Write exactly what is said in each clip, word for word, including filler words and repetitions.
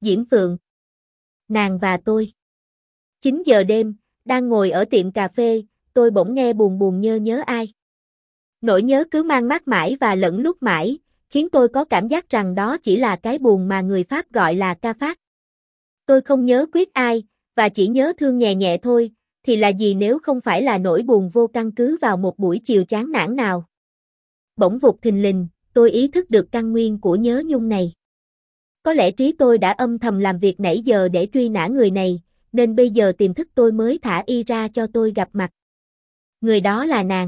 Diễm Phượng. Nàng và tôi. chín giờ đêm, đang ngồi ở tiệm cà phê, tôi bỗng nghe buồn buồn nhớ nhớ ai. Nỗi nhớ cứ mang mát mãi và lẫn lúc mãi, khiến tôi có cảm giác rằng đó chỉ là cái buồn mà người Pháp gọi là ca phát. Tôi không nhớ quyết ai, và chỉ nhớ thương nhẹ nhẹ thôi, thì là gì nếu không phải là nỗi buồn vô căn cứ vào một buổi chiều chán nản nào. Bỗng vụt thình lình, tôi ý thức được căn nguyên của nhớ nhung này. Có lẽ trí tôi đã âm thầm làm việc nãy giờ để truy nã người này, nên bây giờ tiềm thức tôi mới thả y ra cho tôi gặp mặt. Người đó là nàng.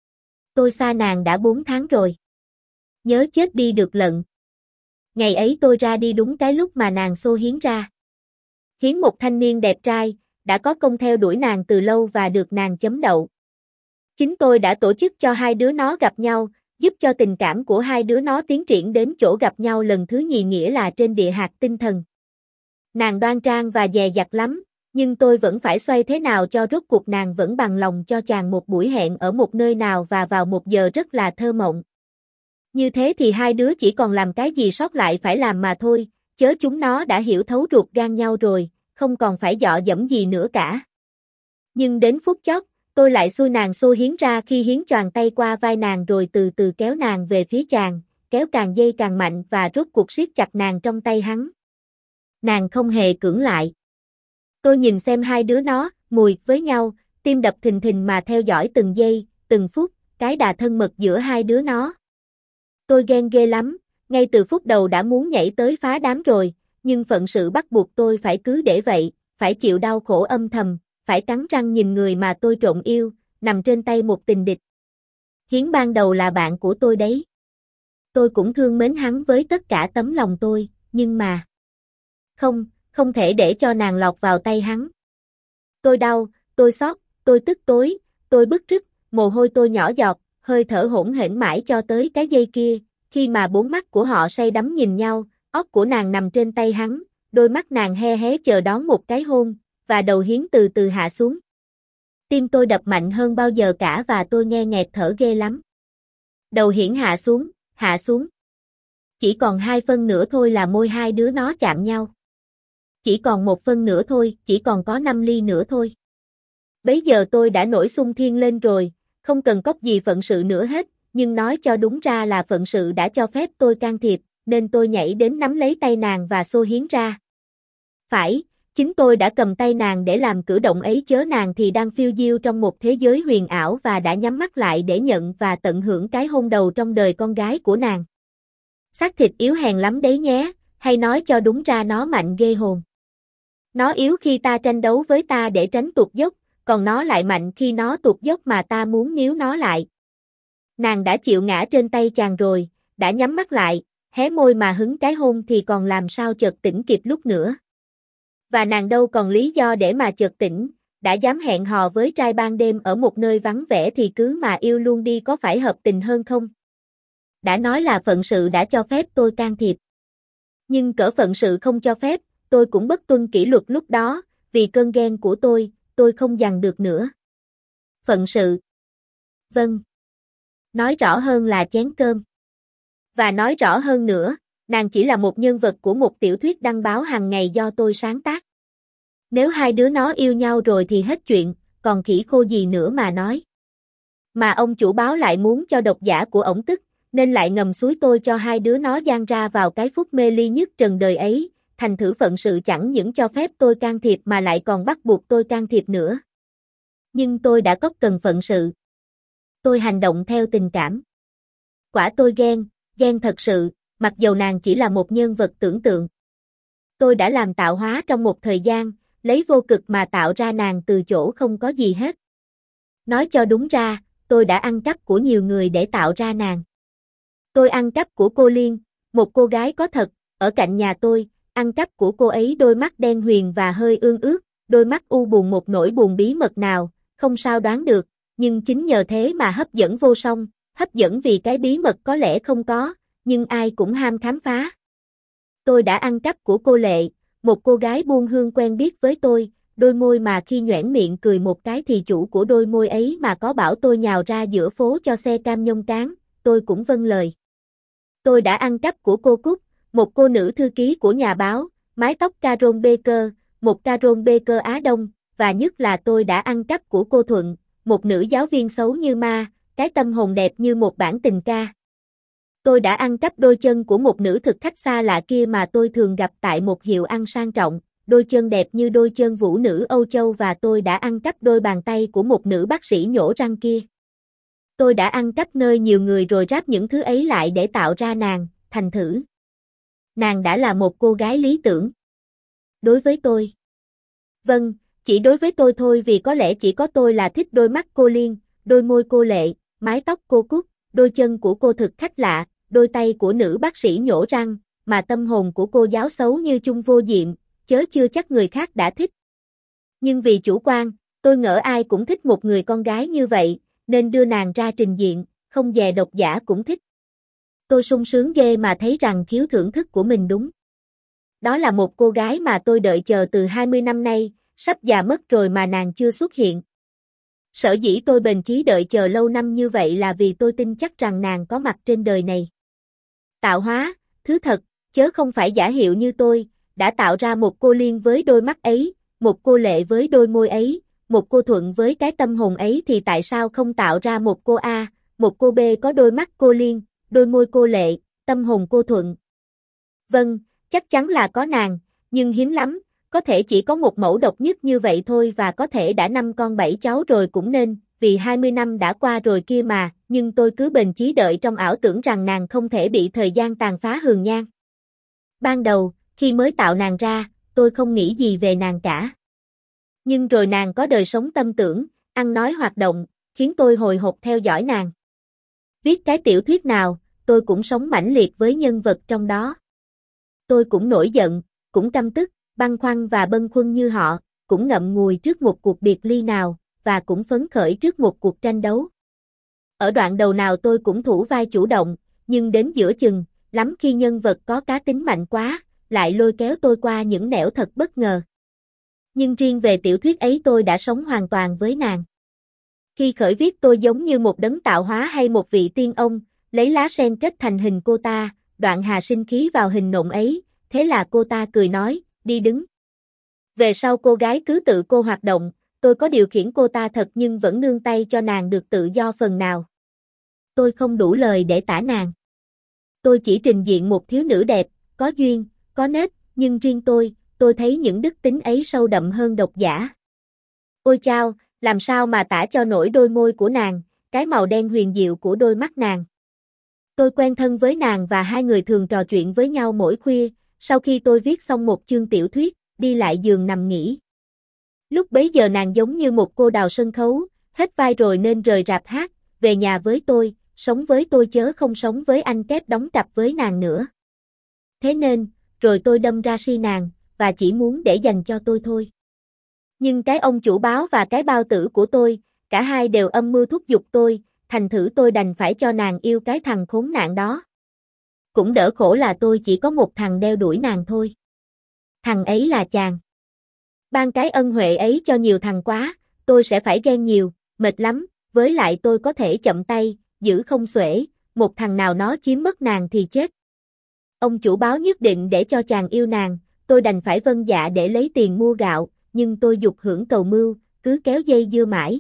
Tôi xa nàng đã bốn tháng rồi. Nhớ chết đi được lận. Ngày ấy tôi ra đi đúng cái lúc mà nàng xô Hiến ra. Hiến một thanh niên đẹp trai, đã có công theo đuổi nàng từ lâu và được nàng chấm đậu. Chính tôi đã tổ chức cho hai đứa nó gặp nhau, giúp cho tình cảm của hai đứa nó tiến triển đến chỗ gặp nhau lần thứ nhì, nghĩa là trên địa hạt tinh thần. Nàng đoan trang và dè dặt lắm, nhưng tôi vẫn phải xoay thế nào cho rốt cuộc nàng vẫn bằng lòng cho chàng một buổi hẹn ở một nơi nào và vào một giờ rất là thơ mộng. Như thế thì hai đứa chỉ còn làm cái gì sót lại phải làm mà thôi, chớ chúng nó đã hiểu thấu ruột gan nhau rồi, không còn phải dọ dẫm gì nữa cả. Nhưng đến phút chót, tôi lại xui nàng xô Hiến ra khi Hiến choàng tay qua vai nàng rồi từ từ kéo nàng về phía chàng, kéo càng dây càng mạnh và rốt cuộc siết chặt nàng trong tay hắn. Nàng không hề cưỡng lại. Tôi nhìn xem hai đứa nó, mùi với nhau, tim đập thình thình mà theo dõi từng giây, từng phút, cái đà thân mật giữa hai đứa nó. Tôi ghen ghê lắm, ngay từ phút đầu đã muốn nhảy tới phá đám rồi, nhưng phận sự bắt buộc tôi phải cứ để vậy, phải chịu đau khổ âm thầm, phải cắn răng nhìn người mà tôi trộm yêu, nằm trên tay một tình địch. Hiến ban đầu là bạn của tôi đấy. Tôi cũng thương mến hắn với tất cả tấm lòng tôi, nhưng mà... Không, không thể để cho nàng lọt vào tay hắn. Tôi đau, tôi xót, tôi tức tối, tôi bứt rứt, mồ hôi tôi nhỏ giọt, hơi thở hỗn hển mãi cho tới cái giây kia, khi mà bốn mắt của họ say đắm nhìn nhau, óc của nàng nằm trên tay hắn, đôi mắt nàng he hé chờ đón một cái hôn, và đầu Hiến từ từ hạ xuống. Tim tôi đập mạnh hơn bao giờ cả và tôi nghe nghẹt thở ghê lắm. Đầu Hiến hạ xuống, hạ xuống. Chỉ còn hai phân nữa thôi là môi hai đứa nó chạm nhau. Chỉ còn một phân nữa thôi, chỉ còn có năm ly nữa thôi. Bấy giờ tôi đã nổi xung thiên lên rồi, không cần cóc gì phận sự nữa hết, nhưng nói cho đúng ra là phận sự đã cho phép tôi can thiệp, nên tôi nhảy đến nắm lấy tay nàng và xô Hiến ra. Phải, chính tôi đã cầm tay nàng để làm cử động ấy, chớ nàng thì đang phiêu diêu trong một thế giới huyền ảo và đã nhắm mắt lại để nhận và tận hưởng cái hôn đầu trong đời con gái của nàng. Xác thịt yếu hèn lắm đấy nhé, hay nói cho đúng ra nó mạnh ghê hồn. Nó yếu khi ta tranh đấu với ta để tránh tụt dốc, còn nó lại mạnh khi nó tụt dốc mà ta muốn níu nó lại. Nàng đã chịu ngã trên tay chàng rồi, đã nhắm mắt lại, hé môi mà hứng cái hôn thì còn làm sao chợt tỉnh kịp lúc nữa. Và nàng đâu còn lý do để mà chợt tỉnh, đã dám hẹn hò với trai ban đêm ở một nơi vắng vẻ thì cứ mà yêu luôn đi, có phải hợp tình hơn không? Đã nói là phận sự đã cho phép tôi can thiệp. Nhưng cỡ phận sự không cho phép, tôi cũng bất tuân kỷ luật lúc đó, vì cơn ghen của tôi, tôi không dằn được nữa. Phận sự. Vâng. Nói rõ hơn là chén cơm. Và nói rõ hơn nữa, nàng chỉ là một nhân vật của một tiểu thuyết đăng báo hàng ngày do tôi sáng tác. Nếu hai đứa nó yêu nhau rồi thì hết chuyện, còn khỉ khô gì nữa mà nói. Mà ông chủ báo lại muốn cho độc giả của ổng tức, nên lại ngầm xúi tôi cho hai đứa nó giang ra vào cái phút mê ly nhất trần đời ấy, thành thử phận sự chẳng những cho phép tôi can thiệp mà lại còn bắt buộc tôi can thiệp nữa. Nhưng tôi đã có cần phận sự. Tôi hành động theo tình cảm. Quả tôi ghen, ghen thật sự, mặc dầu nàng chỉ là một nhân vật tưởng tượng. Tôi đã làm tạo hóa trong một thời gian, lấy vô cực mà tạo ra nàng từ chỗ không có gì hết. Nói cho đúng ra, tôi đã ăn cắp của nhiều người để tạo ra nàng. Tôi ăn cắp của cô Liên, một cô gái có thật, ở cạnh nhà tôi, ăn cắp của cô ấy đôi mắt đen huyền và hơi ương ướt, đôi mắt u buồn một nỗi buồn bí mật nào, không sao đoán được, nhưng chính nhờ thế mà hấp dẫn vô song, hấp dẫn vì cái bí mật có lẽ không có, nhưng ai cũng ham khám phá. Tôi đã ăn cắp của cô Lệ, một cô gái buôn hương quen biết với tôi, đôi môi mà khi nhoẻn miệng cười một cái thì chủ của đôi môi ấy mà có bảo tôi nhào ra giữa phố cho xe cam nhông cán, tôi cũng vâng lời. Tôi đã ăn cắp của cô Cúc, một cô nữ thư ký của nhà báo, mái tóc Carol Baker, một Carol Baker Á Đông, và nhất là tôi đã ăn cắp của cô Thuận, một nữ giáo viên xấu như ma, cái tâm hồn đẹp như một bản tình ca. Tôi đã ăn cắp đôi chân của một nữ thực khách xa lạ kia mà tôi thường gặp tại một hiệu ăn sang trọng, đôi chân đẹp như đôi chân vũ nữ Âu Châu, và tôi đã ăn cắp đôi bàn tay của một nữ bác sĩ nhổ răng kia. Tôi đã ăn cắp nơi nhiều người rồi ráp những thứ ấy lại để tạo ra nàng, thành thử. Nàng đã là một cô gái lý tưởng. Đối với tôi. Vâng, chỉ đối với tôi thôi, vì có lẽ chỉ có tôi là thích đôi mắt cô Liên, đôi môi cô Lệ, mái tóc cô Cúc, đôi chân của cô thực khách lạ, đôi tay của nữ bác sĩ nhổ răng, mà tâm hồn của cô giáo xấu như Chung Vô Diệm, chớ chưa chắc người khác đã thích. Nhưng vì chủ quan, tôi ngỡ ai cũng thích một người con gái như vậy, nên đưa nàng ra trình diện, không dè độc giả cũng thích. Tôi sung sướng ghê mà thấy rằng khiếu thưởng thức của mình đúng. Đó là một cô gái mà tôi đợi chờ từ hai mươi năm nay, sắp già mất rồi mà nàng chưa xuất hiện. Sở dĩ tôi bền chí đợi chờ lâu năm như vậy là vì tôi tin chắc rằng nàng có mặt trên đời này. Tạo hóa, thứ thật, chớ không phải giả hiệu như tôi, đã tạo ra một cô Liên với đôi mắt ấy, một cô Lệ với đôi môi ấy, một cô Thuận với cái tâm hồn ấy, thì tại sao không tạo ra một cô A, một cô B có đôi mắt cô Liên, đôi môi cô Lệ, tâm hồn cô Thuận? Vâng, chắc chắn là có nàng, nhưng hiếm lắm, có thể chỉ có một mẫu độc nhất như vậy thôi, và có thể đã năm con bảy cháu rồi cũng nên, vì hai mươi năm đã qua rồi kia mà, nhưng tôi cứ bền chí đợi trong ảo tưởng rằng nàng không thể bị thời gian tàn phá hường nhan. Ban đầu, khi mới tạo nàng ra, tôi không nghĩ gì về nàng cả. Nhưng rồi nàng có đời sống tâm tưởng, ăn nói hoạt động, khiến tôi hồi hộp theo dõi nàng. Viết cái tiểu thuyết nào, tôi cũng sống mãnh liệt với nhân vật trong đó. Tôi cũng nổi giận, cũng căm tức, băn khoăn và bâng khuâng như họ, cũng ngậm ngùi trước một cuộc biệt ly nào, và cũng phấn khởi trước một cuộc tranh đấu. Ở đoạn đầu nào tôi cũng thủ vai chủ động, nhưng đến giữa chừng, lắm khi nhân vật có cá tính mạnh quá, lại lôi kéo tôi qua những nẻo thật bất ngờ. Nhưng riêng về tiểu thuyết ấy tôi đã sống hoàn toàn với nàng. Khi khởi viết tôi giống như một đấng tạo hóa hay một vị tiên ông, lấy lá sen kết thành hình cô ta, đoạn hà sinh khí vào hình nộm ấy, thế là cô ta cười nói, đi đứng. Về sau cô gái cứ tự cô hoạt động, tôi có điều khiển cô ta thật nhưng vẫn nương tay cho nàng được tự do phần nào. Tôi không đủ lời để tả nàng. Tôi chỉ trình diện một thiếu nữ đẹp, có duyên, có nết, nhưng riêng tôi, tôi thấy những đức tính ấy sâu đậm hơn độc giả. Ôi chao, làm sao mà tả cho nổi đôi môi của nàng, cái màu đen huyền diệu của đôi mắt nàng. Tôi quen thân với nàng và hai người thường trò chuyện với nhau mỗi khuya, sau khi tôi viết xong một chương tiểu thuyết, đi lại giường nằm nghỉ. Lúc bấy giờ nàng giống như một cô đào sân khấu, hết vai rồi nên rời rạp hát, về nhà với tôi, sống với tôi chớ không sống với anh kép đóng cặp với nàng nữa. Thế nên, rồi tôi đâm ra si nàng, và chỉ muốn để dành cho tôi thôi. Nhưng cái ông chủ báo và cái bao tử của tôi, cả hai đều âm mưu thúc giục tôi, thành thử tôi đành phải cho nàng yêu cái thằng khốn nạn đó. Cũng đỡ khổ là tôi chỉ có một thằng đeo đuổi nàng thôi. Thằng ấy là chàng. Ban cái ân huệ ấy cho nhiều thằng quá, tôi sẽ phải ghen nhiều, mệt lắm, với lại tôi có thể chậm tay, giữ không xuể, một thằng nào nó chiếm mất nàng thì chết. Ông chủ báo nhất định để cho chàng yêu nàng, tôi đành phải vâng dạ để lấy tiền mua gạo, nhưng tôi dục hưởng cầu mưu, cứ kéo dây dưa mãi.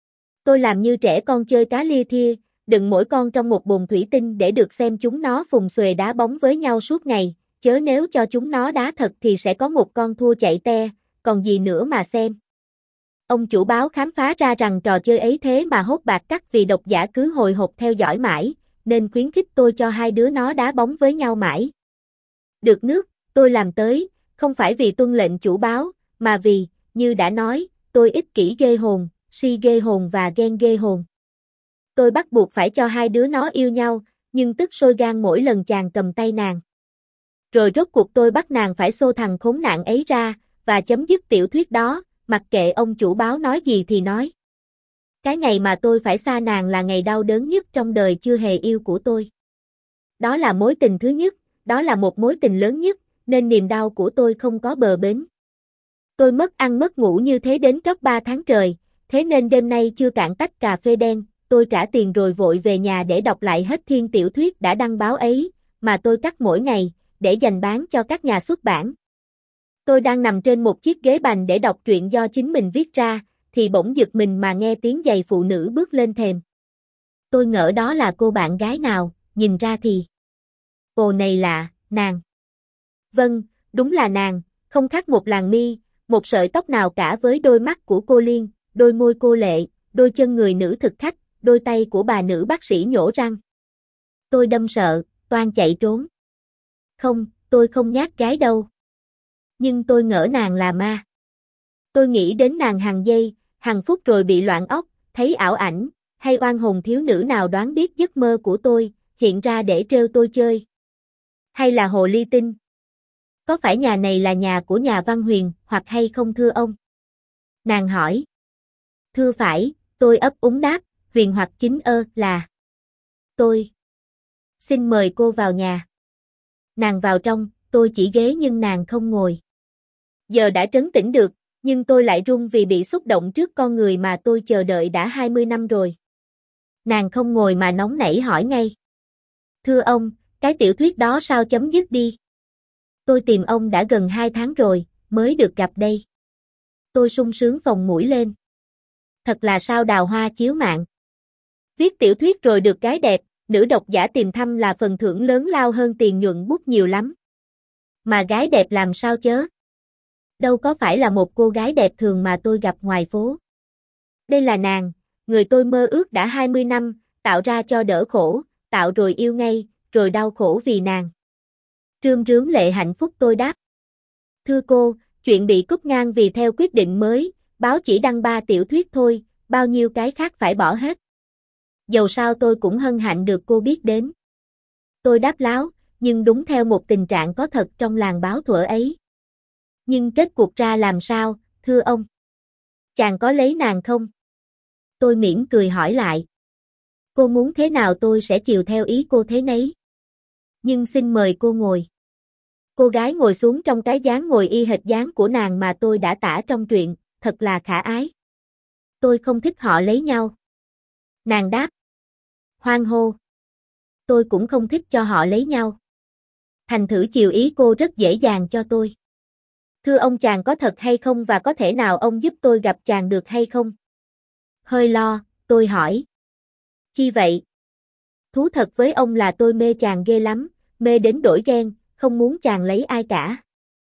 Tôi làm như trẻ con chơi cá lia thia, đựng mỗi con trong một bồn thủy tinh để được xem chúng nó phùng xuề đá bóng với nhau suốt ngày, chớ nếu cho chúng nó đá thật thì sẽ có một con thua chạy te, còn gì nữa mà xem. Ông chủ báo khám phá ra rằng trò chơi ấy thế mà hốt bạc cắt vì độc giả cứ hồi hộp theo dõi mãi, nên khuyến khích tôi cho hai đứa nó đá bóng với nhau mãi. Được nước, tôi làm tới, không phải vì tuân lệnh chủ báo, mà vì, như đã nói, tôi ích kỷ ghê hồn, si ghê hồn và ghen ghê hồn. Tôi bắt buộc phải cho hai đứa nó yêu nhau, nhưng tức sôi gan mỗi lần chàng cầm tay nàng. Rồi rốt cuộc tôi bắt nàng phải xô thằng khốn nạn ấy ra, và chấm dứt tiểu thuyết đó, mặc kệ ông chủ báo nói gì thì nói. Cái ngày mà tôi phải xa nàng là ngày đau đớn nhất trong đời chưa hề yêu của tôi. Đó là mối tình thứ nhất, đó là một mối tình lớn nhất, nên niềm đau của tôi không có bờ bến. Tôi mất ăn mất ngủ như thế đến trót ba tháng trời, thế nên đêm nay chưa cạn tách cà phê đen, tôi trả tiền rồi vội về nhà để đọc lại hết thiên tiểu thuyết đã đăng báo ấy, mà tôi cắt mỗi ngày, để dành bán cho các nhà xuất bản. Tôi đang nằm trên một chiếc ghế bành để đọc truyện do chính mình viết ra, thì bỗng giật mình mà nghe tiếng giày phụ nữ bước lên thềm. Tôi ngỡ đó là cô bạn gái nào, nhìn ra thì... Ồ này lạ, nàng. Vâng, đúng là nàng, không khác một làn mi, một sợi tóc nào cả với đôi mắt của cô Liên, đôi môi cô lệ, đôi chân người nữ thực khách, đôi tay của bà nữ bác sĩ nhổ răng. Tôi đâm sợ, toan chạy trốn. Không, tôi không nhát gái đâu. Nhưng tôi ngỡ nàng là ma. Tôi nghĩ đến nàng hàng giây, hàng phút rồi bị loạn óc, thấy ảo ảnh, hay oan hồn thiếu nữ nào đoán biết giấc mơ của tôi, hiện ra để trêu tôi chơi. Hay là hồ ly tinh? Có phải nhà này là nhà của nhà Văn Huyền, hoặc hay không thưa ông? Nàng hỏi. Thưa phải, tôi ấp úng đáp, Huyền hoặc chính ơ, là. Tôi. Xin mời cô vào nhà. Nàng vào trong, tôi chỉ ghế nhưng nàng không ngồi. Giờ đã trấn tĩnh được, nhưng tôi lại run vì bị xúc động trước con người mà tôi chờ đợi đã hai mươi năm rồi. Nàng không ngồi mà nóng nảy hỏi ngay. Thưa ông, cái tiểu thuyết đó sao chấm dứt đi? Tôi tìm ông đã gần hai tháng rồi, mới được gặp đây. Tôi sung sướng phồng mũi lên. Thật là sao đào hoa chiếu mạng. Viết tiểu thuyết rồi được gái đẹp, nữ độc giả tìm thăm là phần thưởng lớn lao hơn tiền nhuận bút nhiều lắm. Mà gái đẹp làm sao chớ? Đâu có phải là một cô gái đẹp thường mà tôi gặp ngoài phố. Đây là nàng, người tôi mơ ước đã hai mươi năm, tạo ra cho đỡ khổ, tạo rồi yêu ngay, rồi đau khổ vì nàng. Rơm rớm lệ hạnh phúc tôi đáp. Thưa cô, chuyện bị cúp ngang vì theo quyết định mới, báo chỉ đăng ba tiểu thuyết thôi, bao nhiêu cái khác phải bỏ hết. Dầu sao tôi cũng hân hạnh được cô biết đến. Tôi đáp láo, nhưng đúng theo một tình trạng có thật trong làng báo thuở ấy. Nhưng kết cuộc ra làm sao, thưa ông? Chàng có lấy nàng không? Tôi mỉm cười hỏi lại. Cô muốn thế nào tôi sẽ chiều theo ý cô thế nấy. Nhưng xin mời cô ngồi. Cô gái ngồi xuống trong cái dáng ngồi y hệt dáng của nàng mà tôi đã tả trong truyện, thật là khả ái. Tôi không thích họ lấy nhau. Nàng đáp. Hoan hô. Tôi cũng không thích cho họ lấy nhau. Thành thử chiều ý cô rất dễ dàng cho tôi. Thưa ông chàng có thật hay không và có thể nào ông giúp tôi gặp chàng được hay không? Hơi lo, tôi hỏi. Chi vậy? Thú thật với ông là tôi mê chàng ghê lắm, mê đến đổi ghen, không muốn chàng lấy ai cả.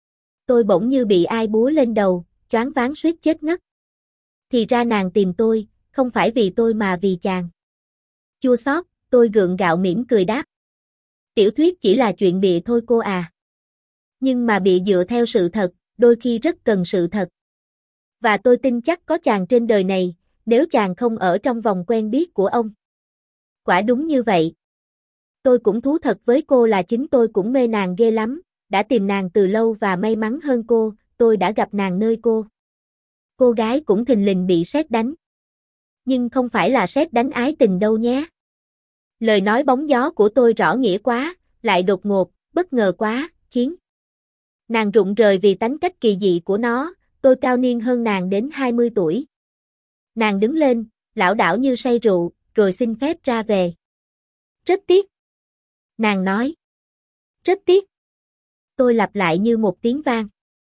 Tôi bỗng như bị ai búa lên đầu, choáng váng suýt chết ngất. Thì ra nàng tìm tôi, không phải vì tôi mà vì chàng. Chua xót, tôi gượng gạo mỉm cười đáp. Tiểu thuyết chỉ là chuyện bịa thôi cô à. Nhưng mà bị dựa theo sự thật, đôi khi rất cần sự thật. Và tôi tin chắc có chàng trên đời này, nếu chàng không ở trong vòng quen biết của ông. Quả đúng như vậy. Tôi cũng thú thật với cô là chính tôi cũng mê nàng ghê lắm, đã tìm nàng từ lâu và may mắn hơn cô, tôi đã gặp nàng nơi cô. Cô gái cũng thình lình bị sét đánh. Nhưng không phải là sét đánh ái tình đâu nhé. Lời nói bóng gió của tôi rõ nghĩa quá, lại đột ngột, bất ngờ quá, khiến nàng rụng rời vì tánh cách kỳ dị của nó, tôi cao niên hơn nàng đến hai mươi tuổi. Nàng đứng lên, lảo đảo như say rượu, rồi xin phép ra về. Rất tiếc. Nàng nói. Rất tiếc. Tôi lặp lại như một tiếng vang.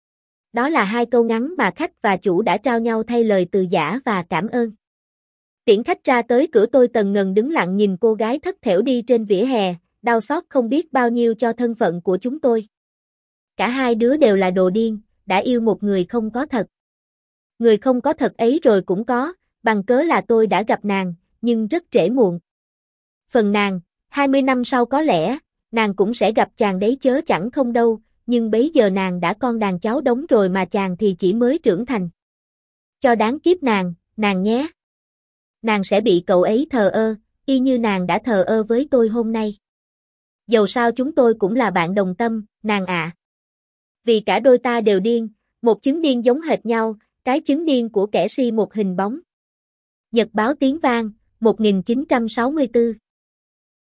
Đó là hai câu ngắn mà khách và chủ đã trao nhau thay lời từ giã và cảm ơn. Tiễn khách ra tới cửa tôi tần ngần đứng lặng nhìn cô gái thất thểu đi trên vỉa hè, đau xót không biết bao nhiêu cho thân phận của chúng tôi. Cả hai đứa đều là đồ điên, đã yêu một người không có thật. Người không có thật ấy rồi cũng có, bằng cớ là tôi đã gặp nàng, nhưng rất trễ muộn. Phần nàng, hai mươi năm sau có lẽ, nàng cũng sẽ gặp chàng đấy chớ chẳng không đâu, nhưng bấy giờ nàng đã con đàn cháu đống rồi mà chàng thì chỉ mới trưởng thành. Cho đáng kiếp nàng, nàng nhé. Nàng sẽ bị cậu ấy thờ ơ, y như nàng đã thờ ơ với tôi hôm nay. Dầu sao chúng tôi cũng là bạn đồng tâm, nàng ạ. Vì cả đôi ta đều điên, một chứng điên giống hệt nhau, cái chứng điên của kẻ si một hình bóng. Nhật báo tiếng vang, một nghìn chín trăm sáu mươi tư